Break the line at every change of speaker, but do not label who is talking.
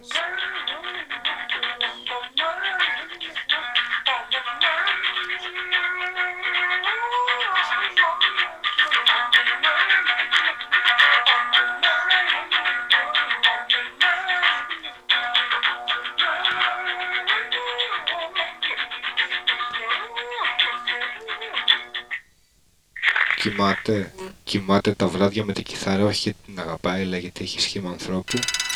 Κοιμάται τα βράδια με την κιθάρα, όχι γιατί την αγαπάει, αλλά γιατί έχει σχήμα ανθρώπου.